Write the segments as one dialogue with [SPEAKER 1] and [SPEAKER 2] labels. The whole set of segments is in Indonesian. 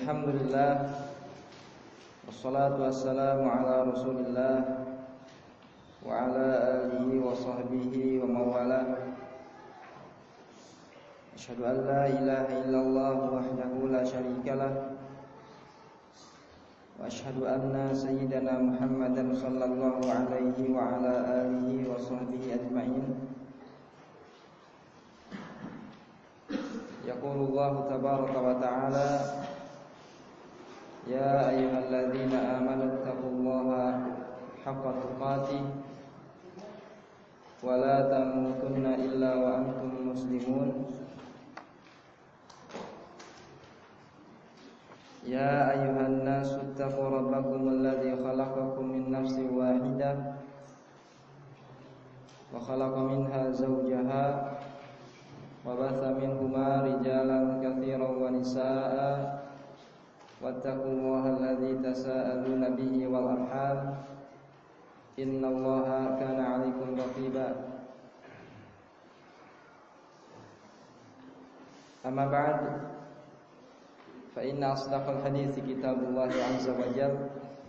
[SPEAKER 1] Alhamdulillah, wassalatu wassalamu ala Rasulillah wa ala alihi wa sahbihi wa mawalah. Asyhadu an la ilaha illallah wahdahu la syarikalah, wa asyhadu anna sayyidana Muhammadan sallallahu alaihi wa ala alihi wa sahbihi ajma'in. Yaqulullahu tabaraka wa ta'ala, ya ayyuhalladzina amanu taqullaha haqqa tuqatih wa la tamutunna illa wa antum muslimun. Ya ayyuhan nasu taqu rabbakumul ladzi khalaqakum min nafsin wahidah wa khalaqa minha zawjaha wa batha minhuma rijalan katsiran wa nisaa'a wattaqullaha alladzi tasaaluna bihi wal arham innallaha kana 'alaikum raqiba. Amma ba'd, fa inna asdaqal hadithi kitabullah azza wa jalla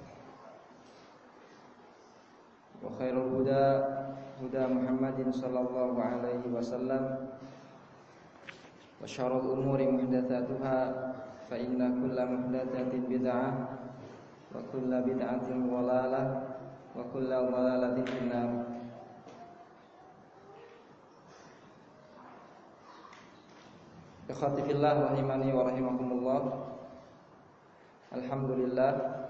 [SPEAKER 1] wa khairul huda huda Muhammadin sallallahu alaihi wasallam wa syarrul umuri muhdatsatuha fa inna kulla muhdatsatin bid'ah wa kulla bid'atin dhalalah wa kulla dhalalatin finnar. Ikhwati fillah rahimani wa rahimakumullah. Alhamdulillah,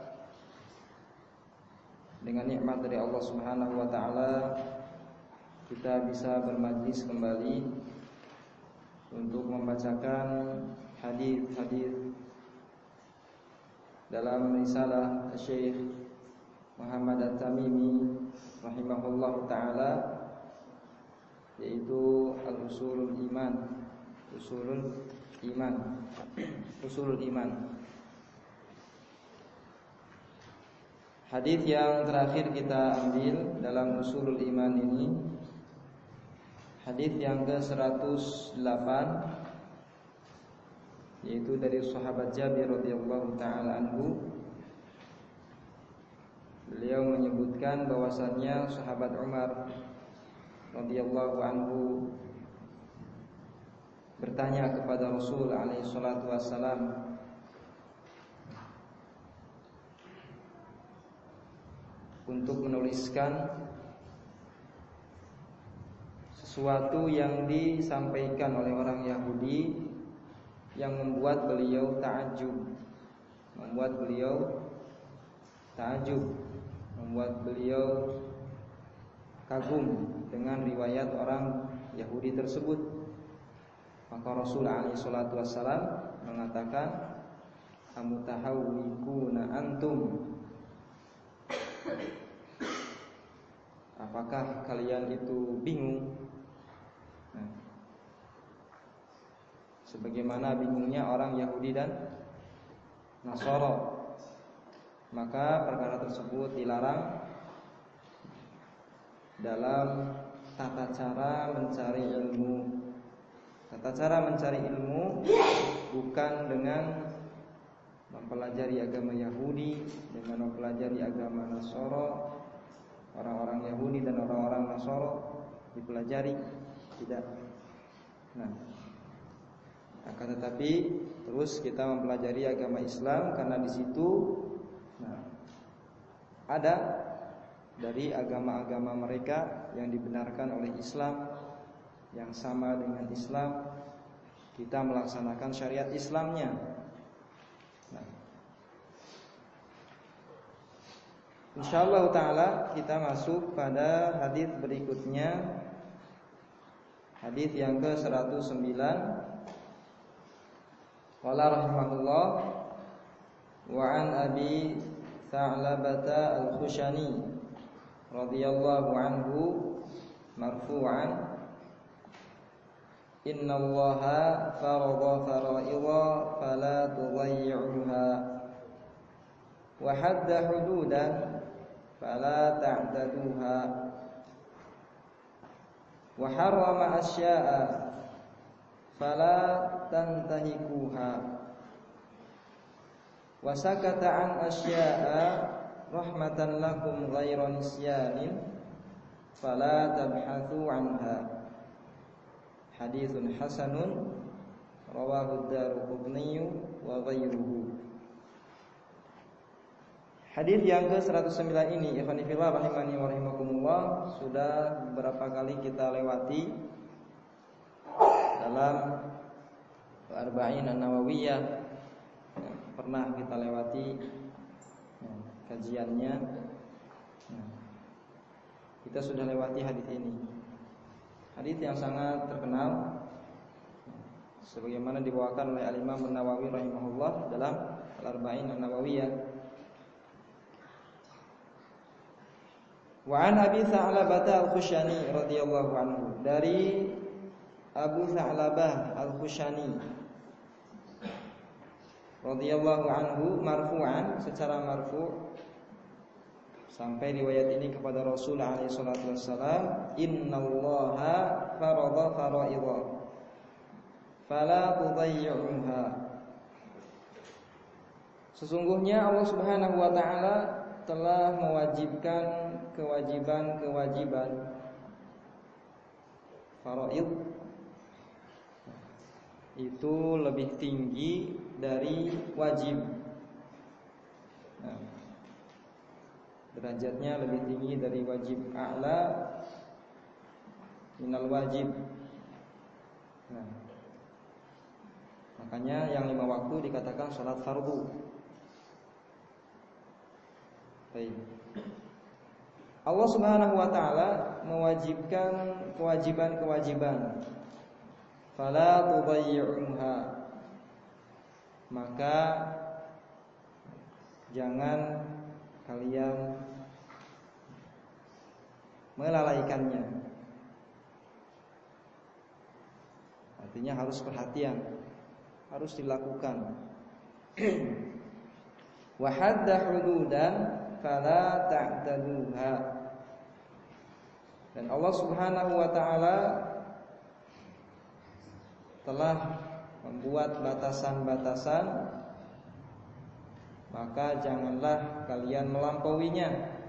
[SPEAKER 1] dengan nikmat dari Allah Subhanahu wa taala kita bisa bermajlis kembali untuk membacakan hadis-hadis dalam risalah Syekh Muhammad At-Tamimi rahimahullahu taala, yaitu Al-Usulul Iman. Usulul Iman. Hadis yang terakhir kita ambil dalam Usulul Iman ini, hadis yang ke-108, yaitu dari sahabat Jabir radhiyallahu taala anhu. Beliau menyebutkan bahwasannya sahabat Umar radhiyallahu anhu bertanya kepada Rasul alaihi salatu wassalam untuk menuliskan sesuatu yang disampaikan oleh orang Yahudi yang membuat beliau ta'ajub, membuat beliau kagum dengan riwayat orang Yahudi tersebut. Maka Rasul alaihi salatu wassalam mengatakan, amutahawwikuna antum, apakah kalian itu bingung? Sebagaimana bingungnya orang Yahudi dan Nasara. Maka perkara tersebut dilarang dalam tata cara mencari ilmu. Tata cara mencari ilmu bukan dengan mempelajari agama Yahudi, dengan mempelajari agama Nasara. Orang-orang Yahudi dan orang-orang Nasara dipelajari, tidak. Akan tetapi terus kita mempelajari agama Islam, karena di situ ada dari agama-agama mereka yang dibenarkan oleh Islam, yang sama dengan Islam, kita melaksanakan syariat Islamnya. Insyaallah ta'ala kita masuk pada hadis berikutnya, hadis yang ke-109. Qala rahimahullah, wa an Abi Tha'labata Al-Khushani radhiyallahu anhu marfu'an, innallaha farada fara'idha fala tudayyi'uha wa hadda hududan fala ta'taduha wa harrama asya'a fala tantahikuha wa sakata an asya'a rahmatan lakum ghairu nisyanin fala tabhathu anha. Haditsun hasanun rawahu ad-Daruqutni wa ghairuhu. Hadis yang ke-109 ini, ikhwan fillah rahimani wa rahimakumullah, sudah beberapa kali kita lewati dalam Arba'in An-Nawawiyah. Pernah kita lewati kajiannya. Kita sudah lewati hadis ini. Hadis yang sangat terkenal sebagaimana dibawakan oleh Al-Imam An-Nawawi rahimahullah dalam Al-Arba'in An-Nawawiyah. Wa an Abi Tha'labah Al-Khushani radhiyallahu anhu, dari Abu Tha'labah Al-Khushani radhiyallahu anhu marfu'an, secara marfu' sampai riwayat ini kepada Rasul alaihi salatu wassalam, innallaha farada fara'idha fala tudayyi'uha. Sesungguhnya Allah Subhanahu wa taala telah mewajibkan kewajiban-kewajiban. Faraid itu lebih tinggi dari wajib. Derajatnya lebih tinggi dari wajib, a'la minal wajib. Makanya yang 5 waktu dikatakan salat fardu. Baik. Allah Subhanahu wa taala mewajibkan kewajiban-kewajiban. Fala tudayyi'uha. Maka jangan kalian melalaikannya. Artinya harus perhatian, harus dilakukan. Wa hadda hududan fala ta'taduha. Dan Allah Subhanahu wa taala telah membuat batasan-batasan, maka janganlah kalian melampauinya.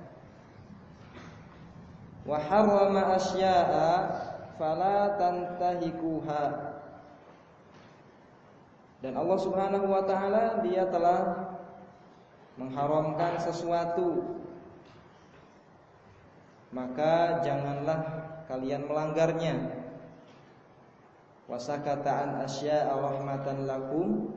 [SPEAKER 1] Wa harrama asya'a fala tantahikuha. Dan Allah Subhanahu wa taala dia telah mengharamkan sesuatu, maka janganlah kalian melanggarnya. Wasakata an asya'a rahmatan lakum.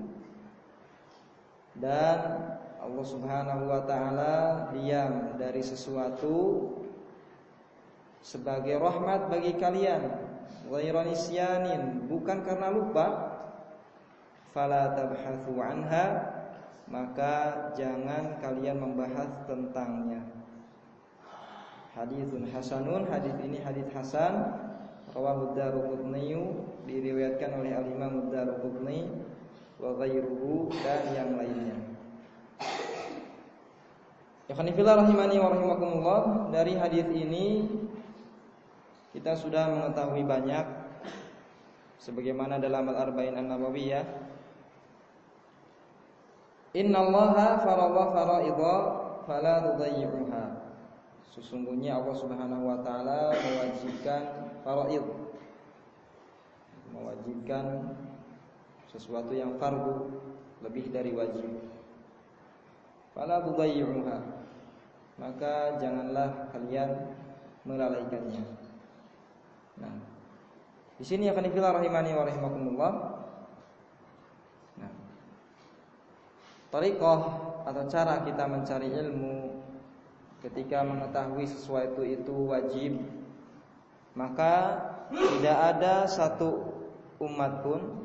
[SPEAKER 1] Dan Allah Subhanahu wa taala diam dari sesuatu sebagai rahmat bagi kalian, ghairu nisyanin, bukan karena lupa. Fala tabhathu anha, maka jangan kalian membahas tentangnya. Haditsun hasanun, hadis ini hadis hasan, rawahu ad-Daruqutni, diriwayatkan oleh Al-Imam ad-Daruqutni wa ghairuhu, dan yang lainnya. Ikhwani fillah rahimani wa rahimakumullah, dari hadis ini kita sudah mengetahui banyak, sebagaimana dalam Al-Arba'in An-Nawawiyah. Innallaha farada fara'idha fala tudayyi'uha. Sesungguhnya Allah Subhanahu wa taala mewajibkan faraid, mewajibkan sesuatu yang fardu, lebih dari wajib. Fala tudayyi'uha, maka janganlah kalian melalaikannya. Nah, di sini akan difillah rahimani wa rahimakumullah. Nah, tariqah atau cara kita mencari ilmu ketika mengetahui sesuatu itu wajib, maka tidak ada satu umat pun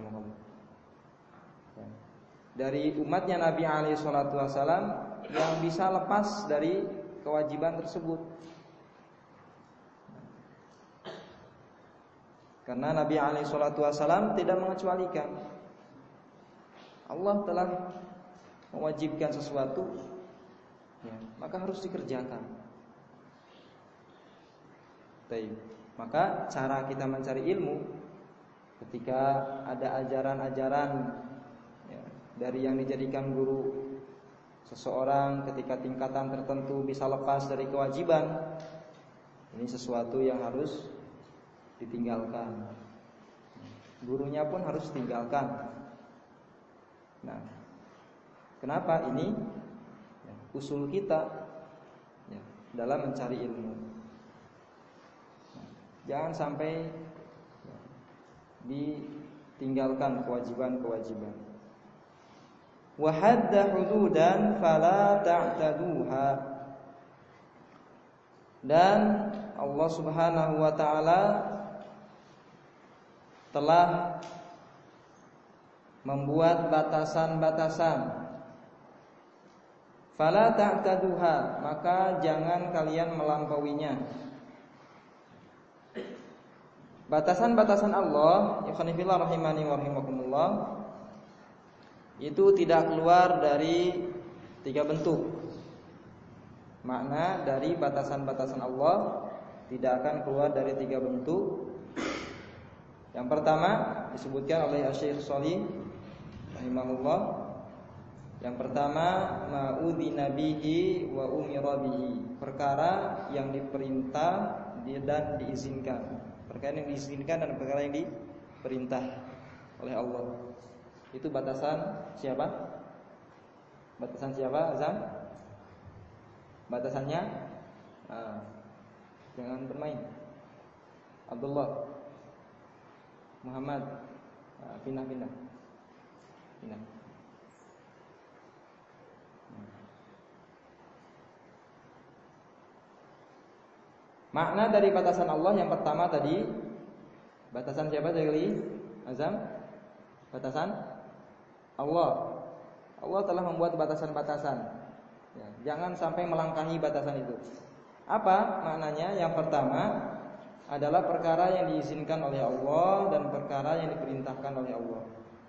[SPEAKER 1] dari umatnya Nabi alaihi salatu wasallam yang bisa lepas dari kewajiban tersebut. Karena Nabi alaihi salatu wasallam tidak mengecualikan. Allah telah mewajibkan sesuatu, ya, maka harus dikerjakan. Baik. Maka cara kita mencari ilmu ketika ada ajaran-ajaran, ya, dari yang dijadikan guru. Seseorang ketika tingkatan tertentu bisa lepas dari kewajiban, ini sesuatu yang harus ditinggalkan. Gurunya pun harus ditinggalkan. Nah, kenapa ini usul kita dalam mencari ilmu? Jangan sampai ditinggalkan kewajiban-kewajiban. Wa hadda hududan fala ta'taduha. Dan Allah Subhanahu wa taala telah membuat batasan-batasan. Fala ta'taduha, maka jangan kalian melampauinya. Batasan-batasan Allah, ikhwan fillah rahimani wa rahimakumullah, itu tidak keluar dari 3 bentuk. Makna dari batasan-batasan Allah tidak akan keluar dari 3 bentuk. Yang pertama disebutkan oleh Asy-Syaikh Shalih rahimahullah. Yang pertama ma'udzina bihi wa umira bihi, perkara yang diperintah dan diizinkan. Perkara yang diizinkan dan perkara yang diperintah oleh Allah. Itu batasan siapa? Batasan siapa, Azam? Batasannya jangan bermain. Abdullah, Muhammad, pindah. Makna dari batasan Allah yang pertama tadi, batasan siapa tadi? Azam? Batasan Allah. Allah telah membuat batasan-batasan. Ya, jangan sampai melangkahi batasan itu. Apa maknanya? Yang pertama adalah perkara yang diizinkan oleh Allah dan perkara yang diperintahkan oleh Allah.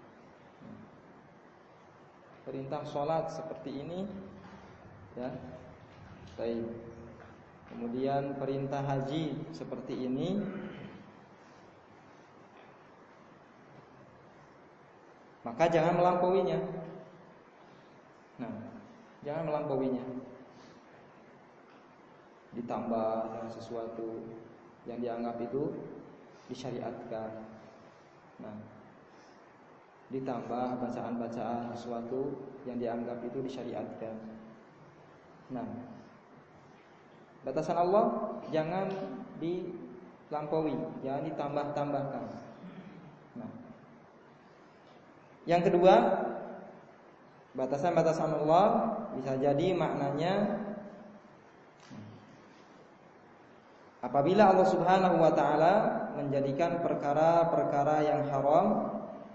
[SPEAKER 1] Perintah sholat seperti ini, ya. Baik. Kemudian perintah haji seperti ini. Maka jangan melampauinya. Nah, jangan melampauinya. Ditambah dengan sesuatu yang dianggap itu disyariatkan. Nah, ditambah bacaan-bacaan sesuatu yang dianggap itu disyariatkan. Nah, batasan Allah jangan dilampaui, jangan ditambah-tambahkan. Nah, yang kedua, batasan-batasan Allah bisa jadi maknanya apabila Allah Subhanahu wa taala menjadikan perkara-perkara yang haram,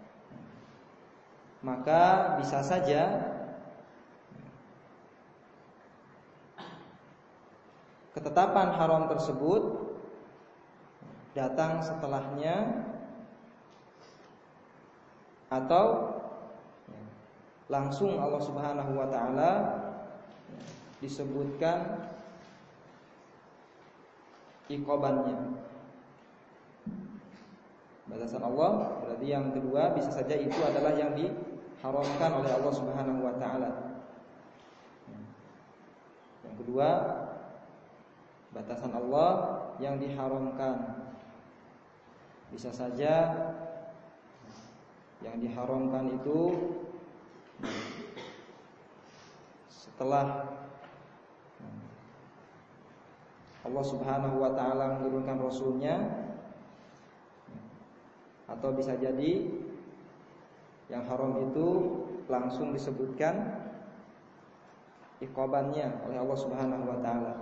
[SPEAKER 1] maka bisa saja ketetapan haram tersebut datang setelahnya atau langsung Allah Subhanahu wa taala disebutkan iqabannya. Batasan Allah berarti yang kedua bisa saja itu adalah yang diharamkan oleh Allah Subhanahu wa taala. Yang kedua, batasan Allah yang diharamkan. Bisa saja yang diharamkan itu setelah Allah Subhanahu wa taala menurunkan rasulnya, atau bisa jadi yang haram itu langsung disebutkan iqabannya oleh Allah Subhanahu wa taala.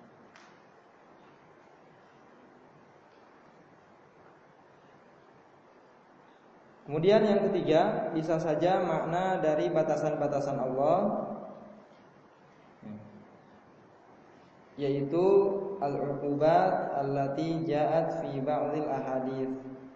[SPEAKER 1] Kemudian yang ketiga, bisa saja makna dari batasan-batasan Allah yaitu al-uqubat allati ja'at fi ba'dil ahadits.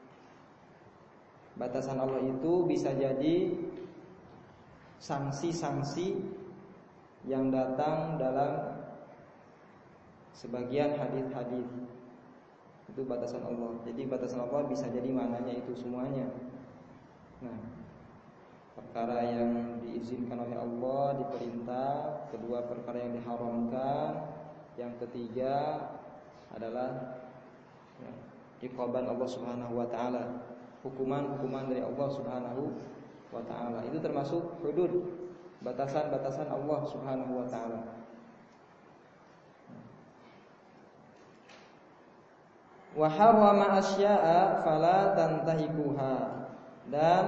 [SPEAKER 1] Batasan Allah itu bisa jadi sanksi-sanksi yang datang dalam sebagian hadis-hadis. Itu batasan Allah. Jadi batasan Allah bisa jadi maknanya itu semuanya. Nah, perkara yang diizinkan oleh Allah, diperintah, kedua perkara yang diharamkan, yang ketiga adalah iqaban Allah Subhanahu wa taala, hukuman-hukuman dari Allah Subhanahu wa taala. Itu termasuk hudud, batasan-batasan Allah Subhanahu wa taala. Wa harrama asya'a fala tantahikuha, dan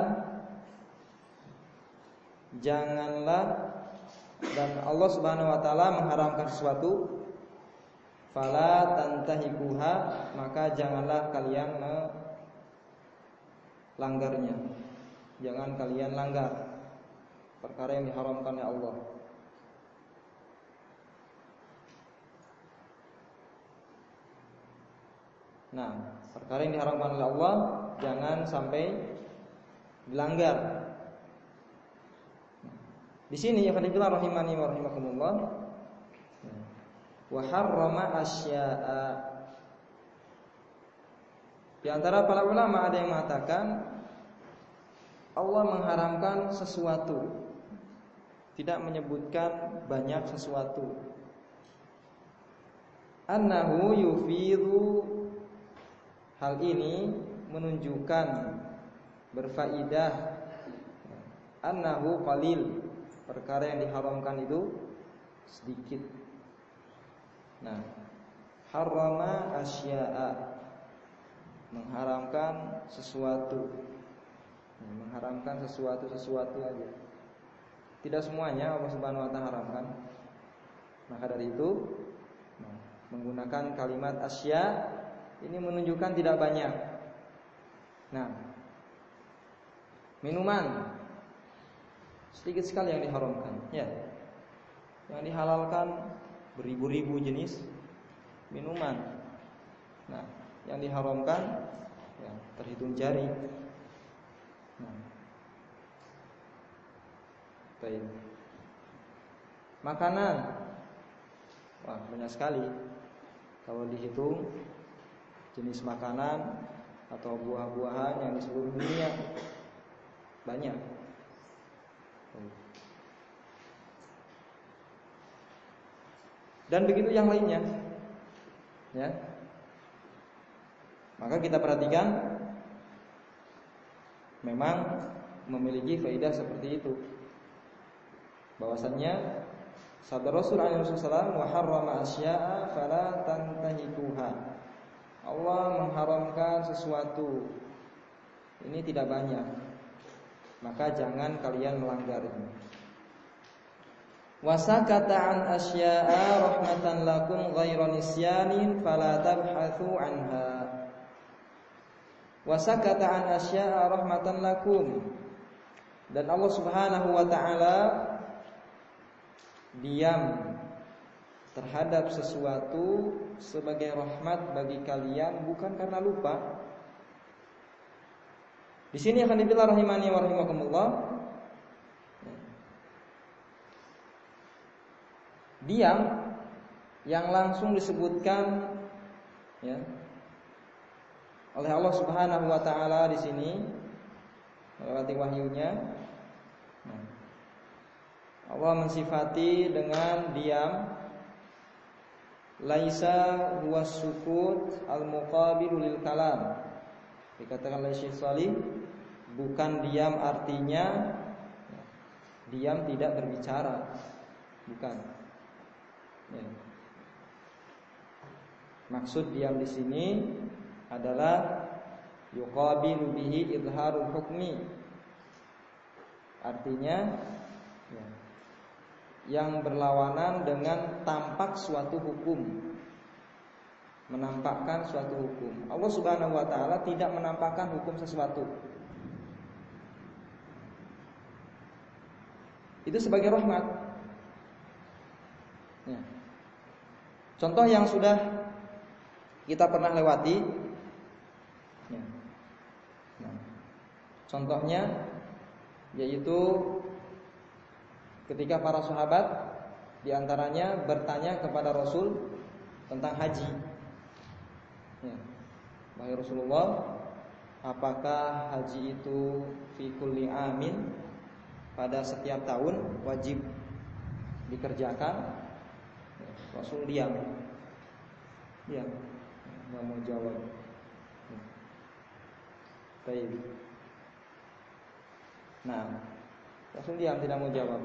[SPEAKER 1] janganlah, dan Allah Subhanahu wa taala mengharamkan sesuatu, fala tantahikuha, maka janganlah kalian melanggarnya. Jangan kalian langgar perkara yang diharamkan oleh Allah. Nah, perkara yang diharamkan oleh Allah jangan sampai dilanggar. Di sini ya khonifillah rahimani wa rahimakumullah, wa harrama asya'a. Di antara para ulama ada yang mengatakan Allah mengharamkan sesuatu, tidak menyebutkan banyak sesuatu. Annahu yufidu, hal ini menunjukkan, berfaedah, annahu qalil, perkara yang diharamkan itu sedikit. Nah, harrama asya'a, mengharamkan sesuatu, mengharamkan sesuatu aja. Tidak semuanya Allah Subhanahu wa taala haramkan. Maka dari itu menggunakan kalimat asya ini menunjukkan tidak banyak. Nah, minuman sedikit sekali yang diharamkan, ya. Yang dihalalkan beribu-ribu jenis minuman. Nah, yang diharamkan ya, terhitung jari. Nah, baik. Makanan, wah banyak sekali. Kalau dihitung jenis makanan atau buah-buahan yang di seluruh dunia banyak. Dan begitu yang lainnya, ya. Maka kita perhatikan, memang memiliki faedah seperti itu. Bahwasannya sabda Rasul alaihi wasallam, wa harrama asya'a fala tantahikuha. Allah mengharamkan sesuatu, ini tidak banyak, maka jangan kalian melanggarnya. Wasakata an asya'a rahmatan lakum ghairu nisyanin fala tabhathu anha. Wasakata an asya'a rahmatan lakum, dan Allah Subhanahu wa taala diam terhadap sesuatu sebagai rahmat bagi kalian, bukan karena lupa. Di sini akan dibilang rahimani wa rahimakumullah, diam yang langsung disebutkan ya oleh Allah Subhanahu wa taala di sini melewati wahyunya. Allah mensifati dengan diam, laisa huwa sukut al-muqabilu lil kalam. Dikatakan oleh Syekh Shalih, bukan diam artinya diam tidak berbicara, bukan. Ya. Maksud diam di sini adalah yuqabilu bihi idharul hukmi. Artinya ya, yang berlawanan dengan tampak suatu hukum, menampakkan suatu hukum. Allah Subhanahu wa taala tidak menampakkan hukum sesuatu. Itu sebagai rahmat. Ya. Contoh yang sudah kita pernah lewati. Ya. Nah, contohnya yaitu ketika para sahabat diantaranya bertanya kepada Rasul tentang haji. Ya. Wahai Rasulullah, apakah haji itu fi kulli amin, pada setiap tahun wajib dikerjakan, Rasul diam, nggak mau jawab. Baik. Nah, Rasul diam, tidak mau jawab.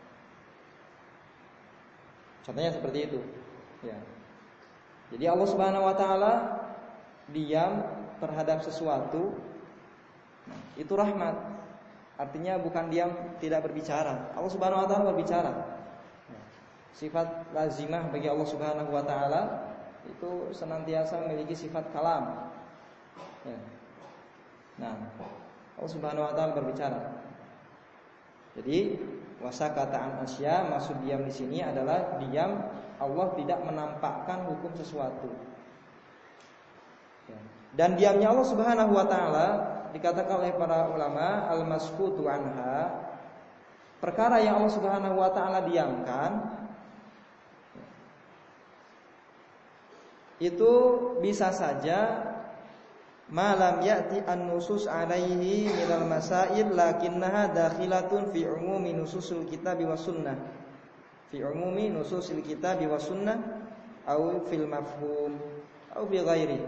[SPEAKER 1] Contohnya seperti itu. Ya. Jadi Allah Subhanahu Wa Taala diam terhadap sesuatu, nah, itu rahmat. Artinya bukan diam tidak berbicara. Allah Subhanahu Wa Taala berbicara. Sifat lazimah bagi Allah Subhanahu Wa Taala itu senantiasa memiliki sifat kalam. Ya. Nah, Allah Subhanahu Wa Taala berbicara. Jadi wasakataan asya, maksud diam di sini adalah diam, Allah tidak menampakkan hukum sesuatu. Ya. Dan diamnya Allah Subhanahu Wa Taala dikatakan oleh para ulama al-maskutu anha, perkara yang Allah Subhanahu Wa Taala diamkan itu bisa saja malam ya'ti an-nusus alaihi minal masail lakinnaha dakhilatun fi umumi nususil kitab wa sunnah, fi umumi nususil kitab wa sunnah au fil mafhum au bi ghairi.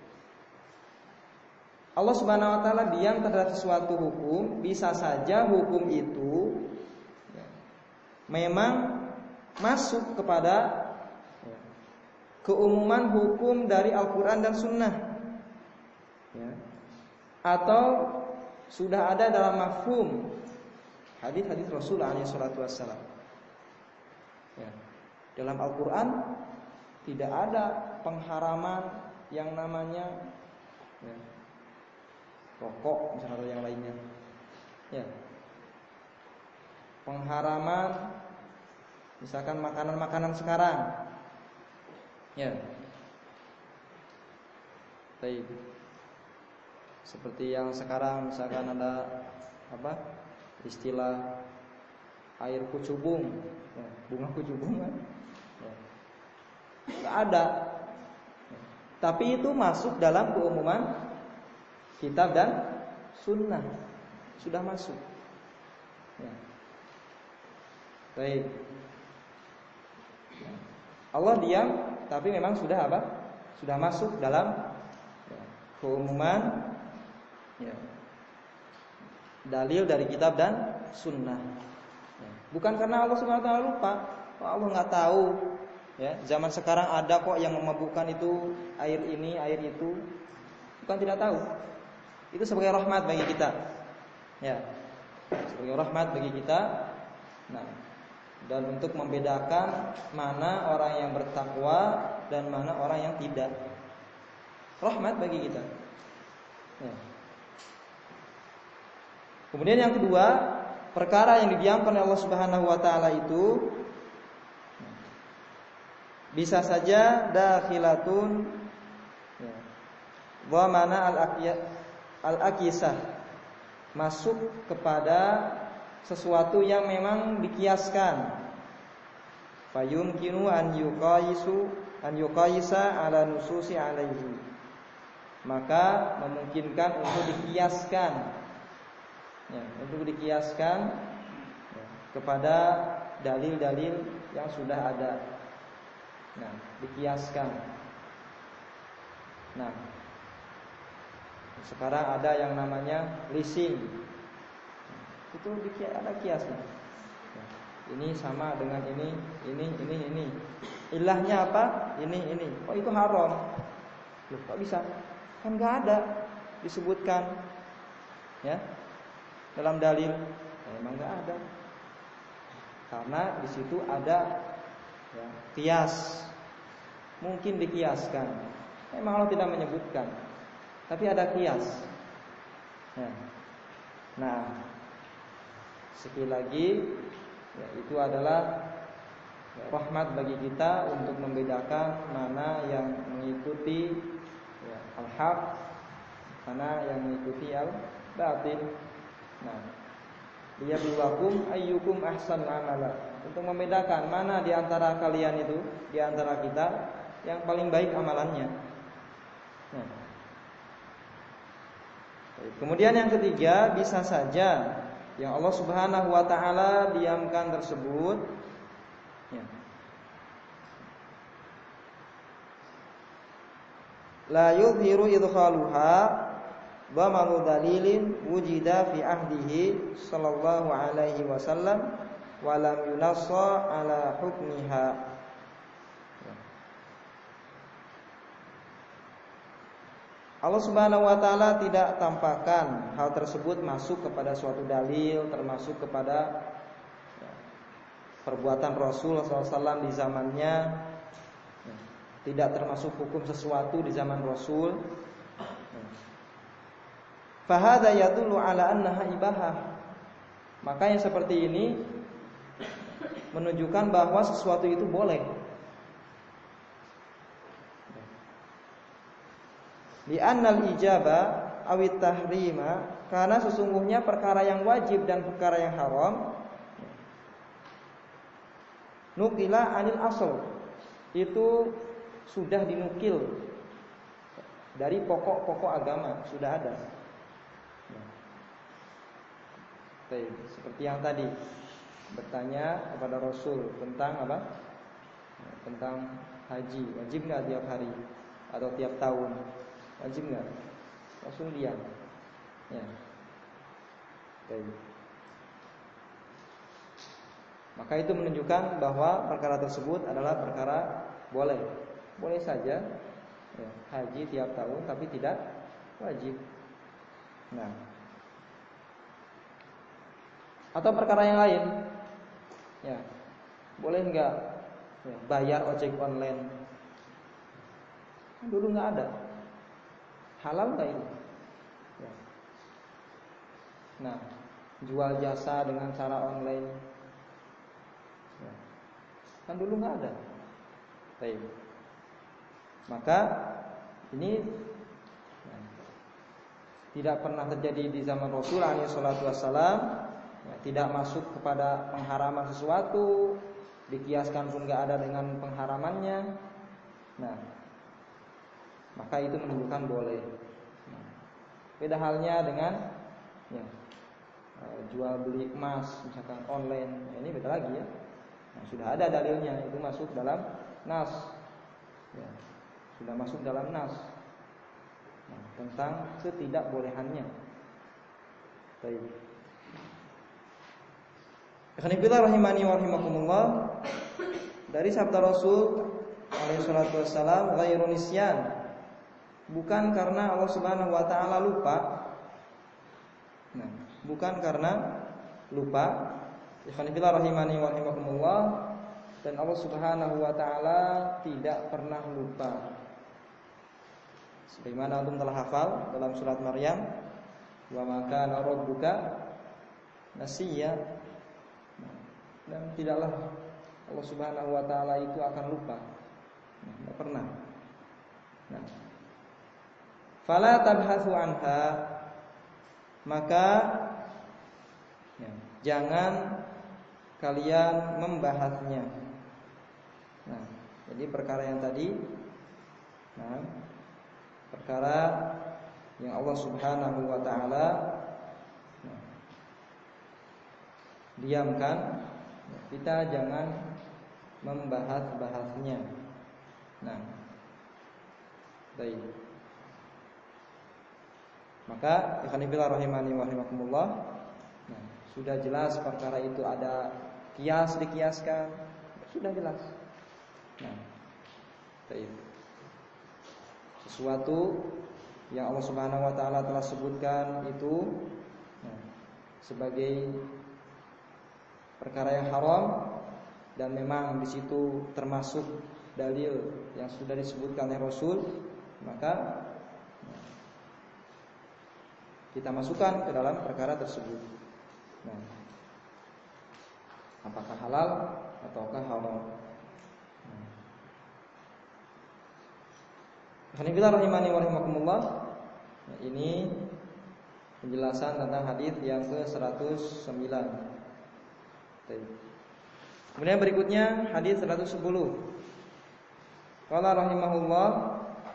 [SPEAKER 1] Allah Subhanahu Wa Taala diam terhadap suatu hukum, bisa saja hukum itu memang masuk kepada keumuman hukum dari Al-Quran dan Sunnah, ya. Atau sudah ada dalam mafhum hadis-hadis Rasulullah SAW. Ya. Dalam Al-Quran tidak ada pengharaman yang namanya rokok misalnya atau yang lainnya. Ya. Pengharaman misalkan makanan-makanan sekarang. Ya. Baik. Seperti yang sekarang misalkan ada istilah air kucubung, ya, bunga kucubung kan? Ya. Nggak ada. Tapi itu masuk dalam keumuman kitab dan sunnah, sudah masuk. Ya. Baik. Allah diam, tapi memang sudah sudah masuk dalam keumuman dalil dari kitab dan sunnah. Bukan karena Allah Subhanahu Wa Taala lupa, Allah nggak tahu. Ya, zaman sekarang ada kok yang memabukkan itu air ini, air itu, bukan tidak tahu. Itu sebagai rahmat bagi kita. Ya, sebagai rahmat bagi kita. Nah, dan untuk membedakan mana orang yang bertakwa dan mana orang yang tidak. Rahmat bagi kita. Ya. Kemudian yang kedua, perkara yang didiamkan oleh Allah Subhanahu Wa Taala itu bisa saja dakhilatun wa mana al-aqisah, masuk kepada sesuatu yang memang dikiaskan. Fayumkinu an yuqayisa ala nususi alaihi, maka memungkinkan untuk dikiaskan, kepada dalil-dalil yang sudah ada. Nah, dikiaskan. Nah, sekarang ada yang namanya leasing. Itu ada kiasnya. Ini sama dengan ini. Ilahnya apa? Ini. Oh, itu haram. Loh, kok bisa? Kan nggak ada disebutkan, ya, dalam dalil. Memang nggak ada. Karena di situ ada kias. Mungkin dikiaskan. Memang Allah tidak menyebutkan, tapi ada kias. Nah, sekali lagi, itu adalah rahmat bagi kita untuk membedakan mana yang mengikuti al-haq, mana yang mengikuti al-batil. Nah, liyabluwakum ayyukum ahsanu amala, untuk membedakan mana di antara kalian itu, di antara kita yang paling baik amalannya. Nah. Kemudian yang ketiga, bisa saja yang Allah Subhanahu wa taala diamkan tersebut, ya, la yudhiru idkhaluha dhamanu dalilin wujida fi ahdihi sallallahu alaihi wasallam wa lam yunassa ala hukmiha. Allah Subhanahu wa taala tidak tampakkan hal tersebut masuk kepada suatu dalil, termasuk kepada perbuatan Rasul SAW di zamannya, tidak termasuk hukum sesuatu di zaman Rasul. Fahada yadullu ala annaha ibahah. Maka yang seperti ini menunjukkan bahwa sesuatu itu boleh. Li'annal ijaba awit tahrima, karena sesungguhnya perkara yang wajib dan perkara yang haram nukila anil asal, itu sudah dinukil dari pokok-pokok agama, sudah ada. Seperti yang tadi bertanya kepada Rasul tentang apa? Tentang haji, wajib nggak tiap hari atau tiap tahun? Wajib nggak? Rasul diam. Ya. Baik. Maka itu menunjukkan bahwa perkara tersebut adalah perkara boleh. Boleh saja ya, haji tiap tahun, tapi tidak wajib. Nah, atau perkara yang lain, ya, boleh nggak ya, bayar ojek online? Dulu nggak ada. Halal nggak ini? Ya. Nah, jual jasa dengan cara online, ya, kan dulu nggak ada. Baik. Maka ini ya, tidak pernah terjadi di zaman Rasul alaihi salatu wassalam. Ya, tidak masuk kepada pengharaman sesuatu, dikiaskan pun nggak ada dengan pengharamannya. Nah, maka itu menunjukkan boleh. Nah, beda halnya dengan ya, jual beli emas misalkan online, nah, ini beda lagi ya. Nah, sudah ada dalilnya, itu masuk dalam nas, ya, sudah masuk dalam nas, nah, tentang ketidakbolehannya. Baik. Ikhwanifillah rahimani wa rahimakumullah, dari sabda Rasul alaihi salatu wassalam, ghairu nisyan, bukan karena Allah Subhanahu wa taala lupa. Nah, bukan karena lupa. Ikhwanifillah rahimani wa rahimakumullah, dan Allah Subhanahu wa taala tidak pernah lupa. Sebagaimana antum telah hafal dalam surat Maryam, wa ma kana rabbuka nasiya. Dan tidaklah Allah Subhanahu wa taala itu akan lupa. Tidak pernah. Nah, fala tabhatsu anha, maka ya, jangan kalian membahasnya. Nah, jadi perkara yang tadi, nah, perkara yang Allah Subhanahu wa taala nah, diamkan, kita jangan membahas-bahasnya. Nah, baik. Maka ikhwanifillah rahimani wa rahimakumullah, nah, sudah jelas perkara itu ada kias, dikiaskan, sudah jelas. Nah, baik. Sesuatu yang Allah Subhanahu wa taala telah sebutkan itu nah, sebagai perkara yang haram, dan memang di situ termasuk dalil yang sudah disebutkan oleh Rasul, maka kita masukkan ke dalam perkara tersebut. Nah, apakah halal ataukah haram? Alhamdulillah rahimani wa rahimakumullah. Nah, ini penjelasan tentang hadis yang ke-109. Kemudian berikutnya hadis 110. Qala rahimahullah,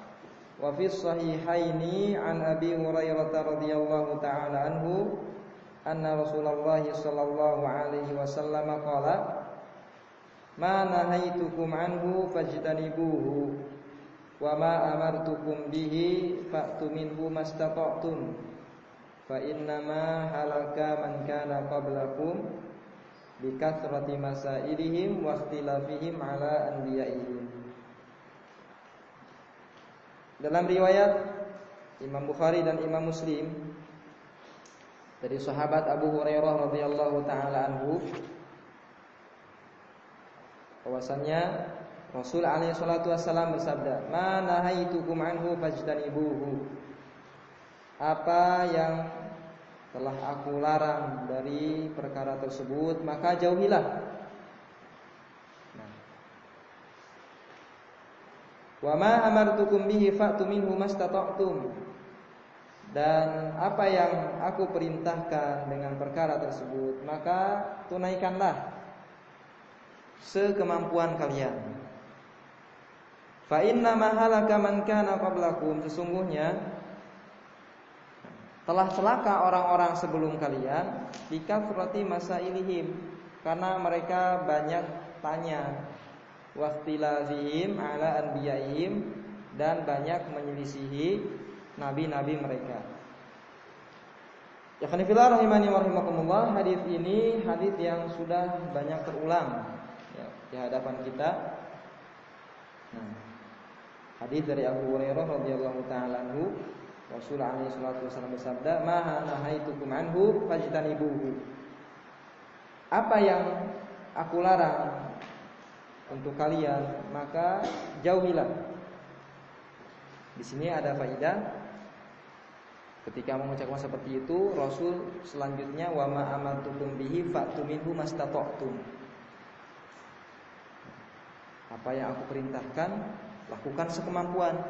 [SPEAKER 1] wa fi shahihaini an Abi Hurairah radhiyallahu taala anhu anna Rasulullah sallallahu alaihi wasallam qala ma nahaitukum anhu fajtanibuhu wa ma amartukum bihi fa'tu minhu mastata'tum fa innama halaka man kana qablakum bi kathrati masailihim wa ikhtilafihim ala anbiya'ihim. Dalam riwayat Imam Bukhari dan Imam Muslim dari sahabat Abu Hurairah radhiyallahu taala anhu, bahwasanya Rasul alaihi salatu wasallam bersabda, "Ma nahaitukum anhu fajtanibuhu." Apa yang telah aku larang dari perkara tersebut, maka jauhilah. Wa ma amartukum bihi fa'tu minhu mastata'tum. Dan apa yang aku perintahkan dengan perkara tersebut, maka tunaikanlah sekemampuan kalian. Fa inna ma halaka man kana qablakum, sesungguhnya telah celaka orang-orang sebelum kalian bi kathrati masailihim, karena mereka banyak tanya, wa ikhtilafihim ala anbiya'ihim, dan banyak menyelisihi nabi-nabi mereka. Ya khonifillah rahimani wa rahimakumullah, hadis ini hadis yang sudah banyak terulang ya, di hadapan kita. Hadis dari Abu Hurairah radhiyallahu taala anhu, Rasul alaihi salatu wasallam bersabda, "Ma nahaitukum anhu fajtanibuhu." Apa yang aku larang untuk kalian, maka jauhilah. Di sini ada faedah. Ketika mengucapkan seperti itu, Rasul selanjutnya wa ma amartukum bihi fa'tu minhu mastata'tum. Apa yang aku perintahkan, lakukan sekemampuan.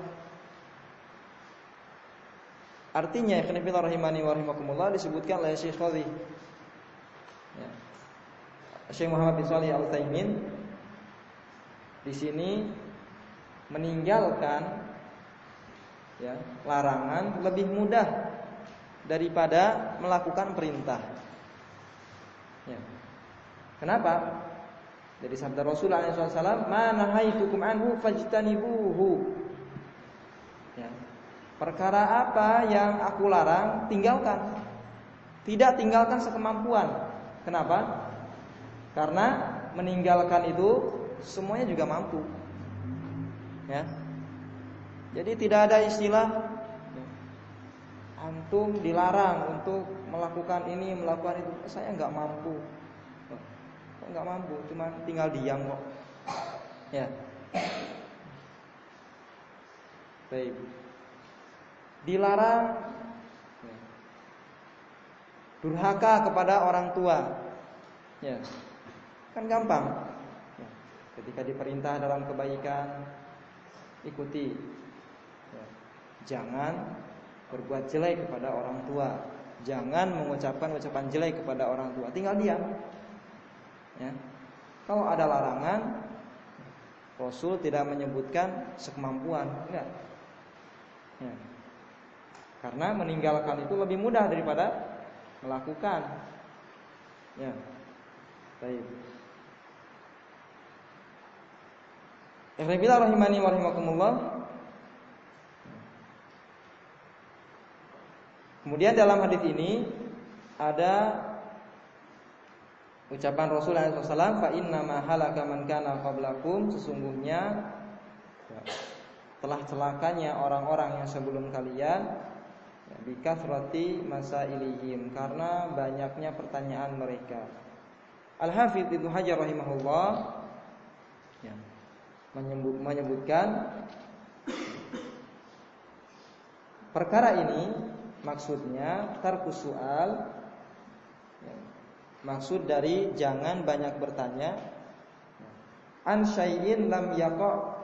[SPEAKER 1] Artinya, khonifillah rahimani wa rahimakumullah, disebutkan oleh Syekh Shalih, ya, Syekh Muhammad bin Shalih Al-Utsaimin, di sini meninggalkan ya, larangan lebih mudah daripada melakukan perintah. Ya. Kenapa? Dari sabda Rasulullah SAW, "Ma nahaitukum anhu fajtanibuhu." Ya. Perkara apa yang aku larang, tinggalkan. Tidak tinggalkan sekemampuan. Kenapa? Karena meninggalkan itu semuanya juga mampu. Ya. Jadi tidak ada istilah antum dilarang untuk melakukan ini, melakukan itu. Saya nggak mampu. Nggak mampu, cuma tinggal diam kok. Ya. Baik. Dilarang durhaka kepada orang tua. Ya. Kan gampang. Ya. Ketika diperintah dalam kebaikan, ikuti. Ya. Jangan berbuat jelek kepada orang tua. Jangan mengucapkan ucapan jelek kepada orang tua. Tinggal diam. Ya. Kalau ada larangan, Rasul tidak menyebutkan sekemampuan, enggak. Ya. Karena meninggalkan itu lebih mudah daripada melakukan. Ya. Baik. Ikhwani rahimani wa rahimakumullah. Kemudian dalam hadis ini ada ucapan Rasulullah SAW, "Fa inna ma halaka man kana qablakum." Sesungguhnya telah celakanya orang-orang yang sebelum kalian bi kathrati masailihim, karena banyaknya pertanyaan mereka. Al-Hafidz Ibnu Hajar rahimahullah ya, menyebutkan perkara ini maksudnya tarkus soal, ya, maksud dari jangan banyak bertanya an syai'in lam yaqa,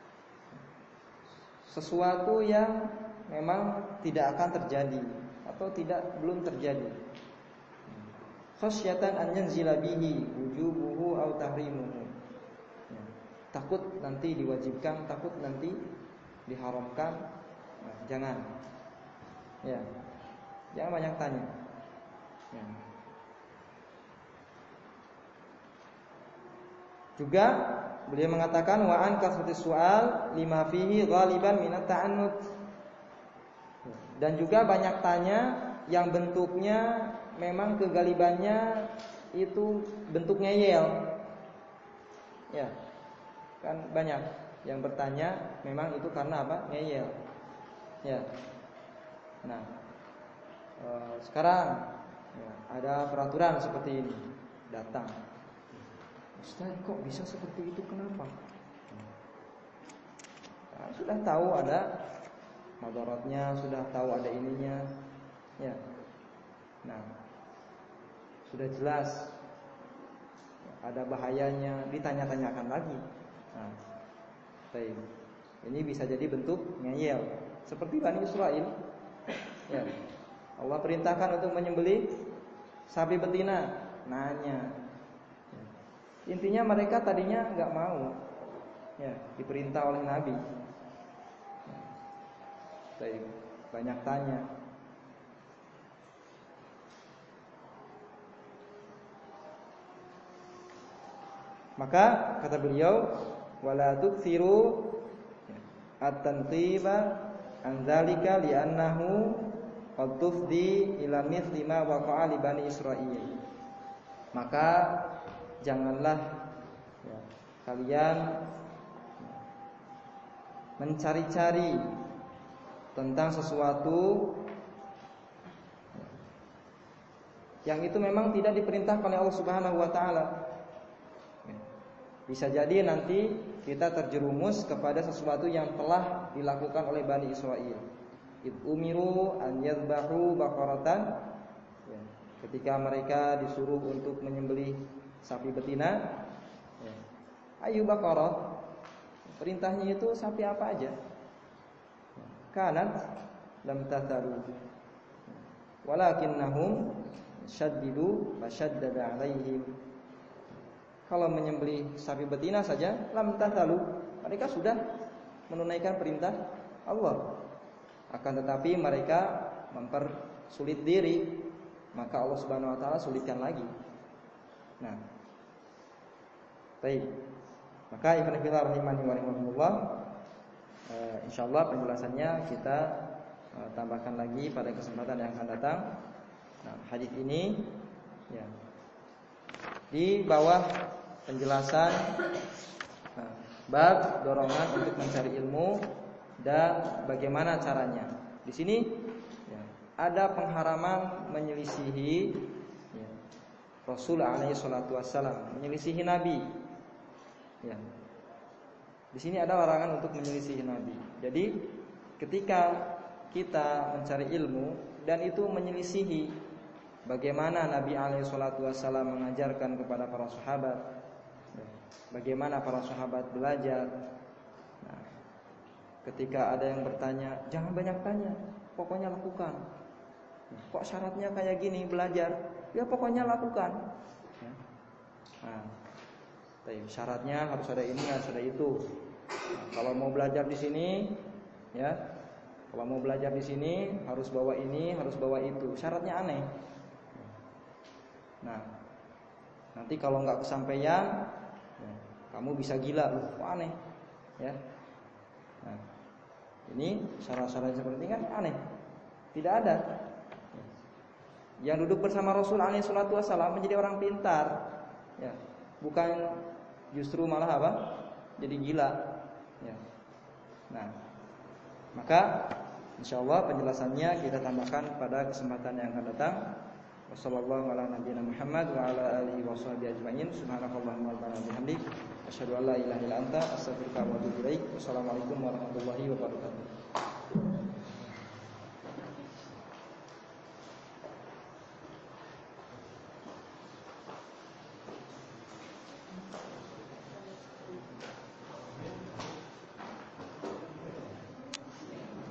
[SPEAKER 1] sesuatu yang memang tidak akan terjadi atau belum terjadi. Khasyatan an yanzila bihi wujubuhu aw tahrimuhu, ya, takut nanti diwajibkan, takut nanti diharamkan. Nah, jangan. Ya. Jangan banyak tanya. Ya. Juga beliau mengatakan wa an kasrati su'al lima fihi ghaliban minat ta'annud. Dan juga banyak tanya yang bentuknya memang kegalibannya itu bentuk ngeyel. Ya. Kan banyak yang bertanya memang itu karena apa? Ngeyel. Ya. Nah, sekarang ya, ada peraturan seperti ini. Datang. Ustaz, kok bisa seperti itu? Kenapa? Nah, sudah tahu ada madaratnya, sudah tahu ada ininya. Ya. Nah, sudah jelas ada bahayanya, ditanya-tanyakan lagi. Nah, baik. Ini bisa jadi bentuk ngeyel, seperti Bani Israil. Ya. Allah perintahkan untuk menyembelih sapi betina, nanya. Ya. Intinya mereka tadinya enggak mau. Ya, diperintah oleh Nabi. Ya. Baik. Banyak tanya. Maka kata beliau, wala tukthiru at-tantiba an dzalika li'annahu qad tufdi ila mithli ma waqa'a li Bani Israil. Maka janganlah ya, kalian mencari-cari tentang sesuatu yang itu memang tidak diperintahkan oleh Allah Subhanahu wa taala. Bisa jadi nanti kita terjerumus kepada sesuatu yang telah dilakukan oleh Bani Israil. Umiru an yadhbahu baqaratan. Ya. Ketika mereka disuruh untuk menyembelih sapi betina, ya. Ayu baqarah. Perintahnya itu sapi apa aja. Kanat lam tataru. Walakinnahum syaddidu fasyaddada 'alaihim. Kalau menyembelih sapi betina saja, lam tasalu, mereka sudah menunaikan perintah Allah. Akan tetapi mereka mempersulit diri, maka Allah Subhanahu wa taala sulitkan lagi. Nah. Baik. Maka ikhwan fillah rahimani wa rahimakumullah, insyaallah penjelasannya kita tambahkan lagi pada kesempatan yang akan datang. Nah, hadis ini ya di bawah penjelasan bab dorongan untuk mencari ilmu dan bagaimana caranya. Di sini ya, ada pengharaman menyelisihi ya, Rasul alaihi salatu wassalam, menyelisihi Nabi. Ya. Di sini ada larangan untuk menyelisihi Nabi. Jadi ketika kita mencari ilmu dan itu menyelisihi bagaimana Nabi alaihissalatu wassalam mengajarkan kepada para sahabat, bagaimana para sahabat belajar. Nah, ketika ada yang bertanya, jangan banyak tanya, pokoknya lakukan. Kok syaratnya kayak gini belajar? Ya pokoknya lakukan. Nah, syaratnya harus ada ini, harus ada itu. Nah, kalau mau belajar di sini, ya, kalau mau belajar di sini harus bawa ini, harus bawa itu. Syaratnya aneh. Nah, nanti kalau nggak kesampaian, ya, kamu bisa gila loh, aneh, ya. Nah, ini syarat-syarat seperti ini kan aneh, tidak ada. Yang duduk bersama Rasul alaihi salatu wasallam menjadi orang pintar, ya, bukan justru malah apa? Jadi gila, ya. Nah, maka insyaallah penjelasannya kita tambahkan pada kesempatan yang akan datang. Wassallallahu ala nabiyyina Muhammad wa ala alihi washabihi ajmain. Subhanakallahumma wa bihamdik asyhadu an la ilaha illa anta astaghfiruka wa atubu ilaik. Wassalamualaikum warahmatullahi wabarakatuh.